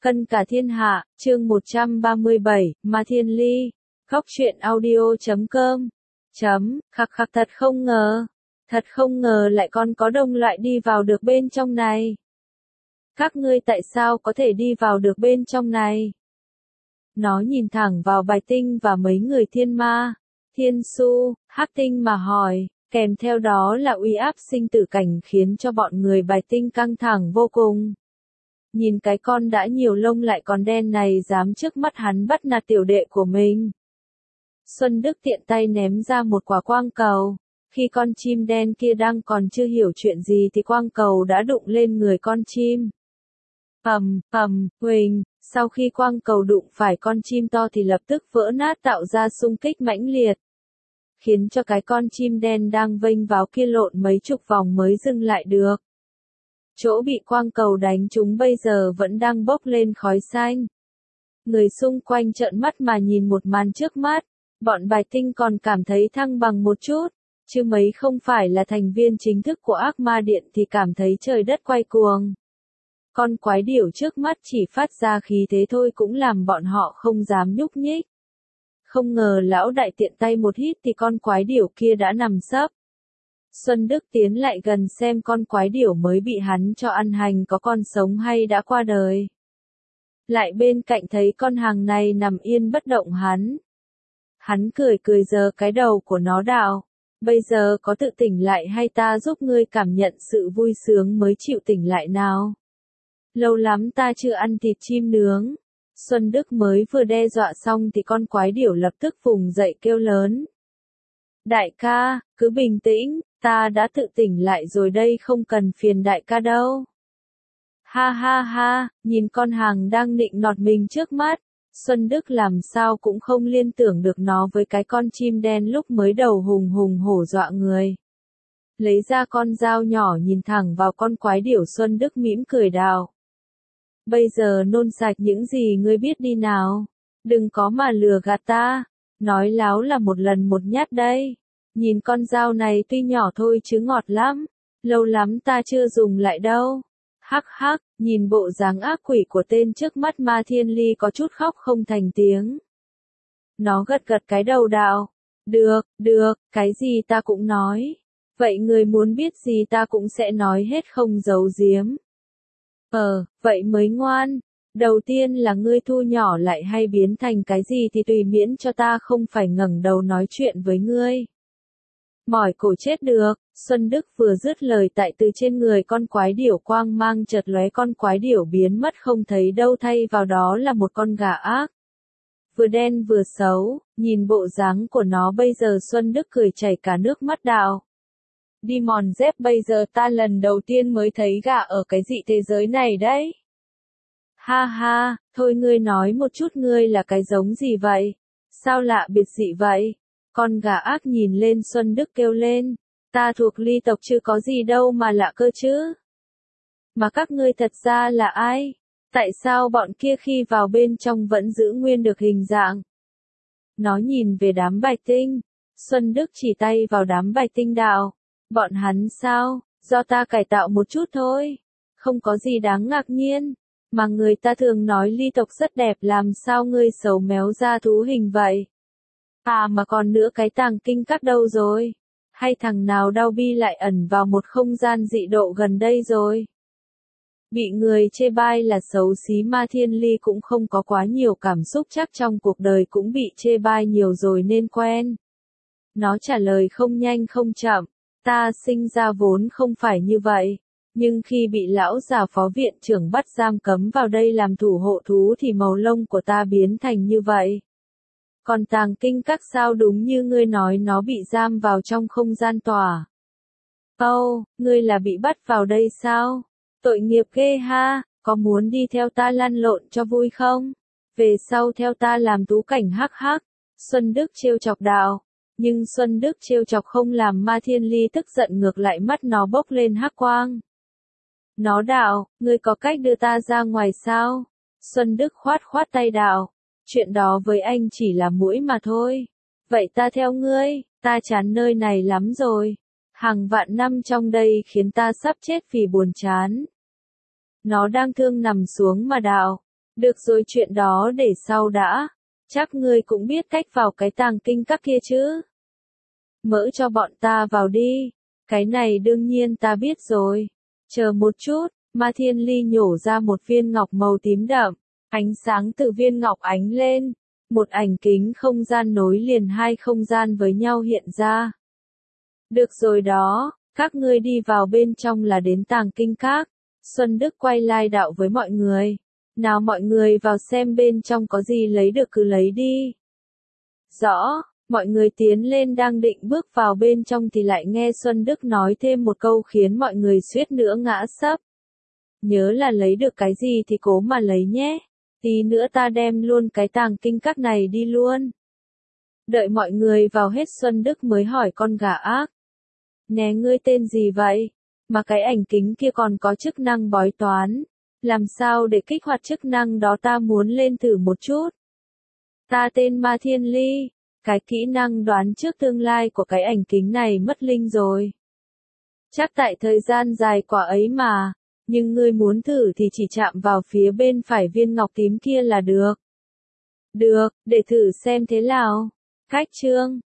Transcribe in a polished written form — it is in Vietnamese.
Cân cả thiên hạ, chương 137, Ma Thiên Ly, Góc truyện audio.com. Khắc khắc thật không ngờ lại còn có đồng loại đi vào được bên trong này. Các ngươi tại sao có thể đi vào được bên trong này? Nó nhìn thẳng vào Bài Tinh và mấy người thiên ma, Thiên Su, Hắc Tinh mà hỏi, kèm theo đó là uy áp sinh tử cảnh khiến cho bọn người Bài Tinh căng thẳng vô cùng. Nhìn cái con đã nhiều lông lại còn đen này dám trước mắt hắn bắt nạt tiểu đệ của mình. Xuân Đức tiện tay ném ra một quả quang cầu. Khi con chim đen kia đang còn chưa hiểu chuyện gì thì quang cầu đã đụng lên người con chim. Huỳnh, sau khi quang cầu đụng phải con chim to thì lập tức vỡ nát tạo ra xung kích mãnh liệt. Khiến cho cái con chim đen đang vênh váo kia lộn mấy chục vòng mới dừng lại được. Chỗ bị quang cầu đánh trúng bây giờ vẫn đang bốc lên khói xanh. Người xung quanh trợn mắt mà nhìn một màn trước mắt, bọn Bài Tinh còn cảm thấy thăng bằng một chút, chứ mấy không phải là thành viên chính thức của Ác Ma Điện thì cảm thấy trời đất quay cuồng. Con quái điểu trước mắt chỉ phát ra khí thế thôi cũng làm bọn họ không dám nhúc nhích. Không ngờ lão đại tiện tay một hít thì con quái điểu kia đã nằm sấp. Xuân Đức tiến lại gần xem con quái điểu mới bị hắn cho ăn hành có còn sống hay đã qua đời. Lại bên cạnh thấy con hàng này nằm yên bất động hắn. Hắn cười giơ cái đầu của nó đạo. Bây giờ có tự tỉnh lại hay ta giúp ngươi cảm nhận sự vui sướng mới chịu tỉnh lại nào? Lâu lắm ta chưa ăn thịt chim nướng. Xuân Đức mới vừa đe dọa xong thì con quái điểu lập tức vùng dậy kêu lớn. Đại ca, cứ bình tĩnh, ta đã tự tỉnh lại rồi đây không cần phiền đại ca đâu. Ha, nhìn con hàng đang nịnh nọt mình trước mắt, Xuân Đức làm sao cũng không liên tưởng được nó với cái con chim đen lúc mới đầu hùng hổ dọa người. Lấy ra con dao nhỏ nhìn thẳng vào con quái điểu Xuân Đức mỉm cười đào. Bây giờ nôn sạch những gì ngươi biết đi nào, đừng có mà lừa gạt ta, nói láo là một lần một nhát đây. Nhìn con dao này tuy nhỏ thôi chứ ngọt lắm, lâu lắm ta chưa dùng lại đâu. Hắc, nhìn bộ dáng ác quỷ của tên trước mắt Ma Thiên Ly có chút khóc không thành tiếng. Nó gật cái đầu đạo. Được, cái gì ta cũng nói. Vậy người muốn biết gì ta cũng sẽ nói hết không giấu giếm. Vậy mới ngoan. Đầu tiên là ngươi thu nhỏ lại hay biến thành cái gì thì tùy miễn cho ta không phải ngẩng đầu nói chuyện với ngươi. Mỏi cổ chết được, Xuân Đức vừa dứt lời tại từ trên người con quái điểu quang mang chợt lóe con quái điểu biến mất không thấy đâu thay vào đó là một con gà ác. Vừa đen vừa xấu, nhìn bộ dáng của nó bây giờ Xuân Đức cười chảy cả nước mắt đạo. Đi mòn dép bây giờ ta lần đầu tiên mới thấy gà ở cái dị thế giới này đấy. Ha, thôi ngươi nói một chút ngươi là cái giống gì vậy? Sao lạ biệt dị vậy? Con gà ác nhìn lên Xuân Đức kêu lên, ta thuộc Ly tộc chứ có gì đâu mà lạ cơ chứ. Mà các ngươi thật ra là ai? Tại sao bọn kia khi vào bên trong vẫn giữ nguyên được hình dạng? Nó nhìn về đám Bài Tinh, Xuân Đức chỉ tay vào đám Bài Tinh đạo, bọn hắn sao, do ta cải tạo một chút thôi, không có gì đáng ngạc nhiên, mà người ta thường nói Ly tộc rất đẹp làm sao ngươi xấu méo ra thú hình vậy? Mà còn nữa cái tàng kinh các đâu rồi? Hay thằng nào đau bi lại ẩn vào một không gian dị độ gần đây rồi? Bị người chê bai là xấu xí Ma Thiên Ly cũng không có quá nhiều cảm xúc chắc trong cuộc đời cũng bị chê bai nhiều rồi nên quen. Nó trả lời không nhanh không chậm, ta sinh ra vốn không phải như vậy. Nhưng khi bị lão già phó viện trưởng bắt giam cấm vào đây làm thủ hộ thú thì màu lông của ta biến thành như vậy. Còn tàng kinh các sao đúng như ngươi nói nó bị giam vào trong không gian tỏa. Ngươi là bị bắt vào đây sao? Tội nghiệp ghê ha, có muốn đi theo ta lăn lộn cho vui không? Về sau theo ta làm tú cảnh hắc. Xuân Đức trêu chọc đạo. Nhưng Xuân Đức trêu chọc không làm Ma Thiên Ly tức giận ngược lại mắt nó bốc lên hắc quang. Nó đạo, ngươi có cách đưa ta ra ngoài sao? Xuân Đức khoát tay đạo. Chuyện đó với anh chỉ là muỗi mà thôi. Vậy ta theo ngươi, ta chán nơi này lắm rồi. Hàng vạn năm trong đây khiến ta sắp chết vì buồn chán. Nó đang thương nằm xuống mà đạo. Được rồi, chuyện đó để sau đã. Chắc ngươi cũng biết cách vào cái tàng kinh các kia chứ. Mỡ cho bọn ta vào đi. Cái này đương nhiên ta biết rồi. Chờ một chút, Ma Thiên Ly nhổ ra một viên ngọc màu tím đậm. Ánh sáng từ viên ngọc ánh lên. Một ảnh kính không gian nối liền hai không gian với nhau hiện ra. Được rồi đó, các ngươi đi vào bên trong là đến tàng kinh các. Xuân Đức quay lai đạo với mọi người. Nào mọi người vào xem bên trong có gì lấy được cứ lấy đi. Rõ, mọi người tiến lên đang định bước vào bên trong thì lại nghe Xuân Đức nói thêm một câu khiến mọi người suýt nữa ngã sấp. Nhớ là lấy được cái gì thì cố mà lấy nhé. Tí nữa ta đem luôn cái tàng kinh các này đi luôn. Đợi mọi người vào hết Xuân Đức mới hỏi con gà ác. Nè, ngươi tên gì vậy? Mà cái ảnh kính kia còn có chức năng bói toán. Làm sao để kích hoạt chức năng đó, ta muốn lên thử một chút. Ta tên Ma Thiên Ly. Cái kỹ năng đoán trước tương lai của cái ảnh kính này mất linh rồi. Chắc tại thời gian dài quả ấy mà. Nhưng ngươi muốn thử thì chỉ chạm vào phía bên phải viên ngọc tím kia là được. Được, để thử xem thế nào. Cách chương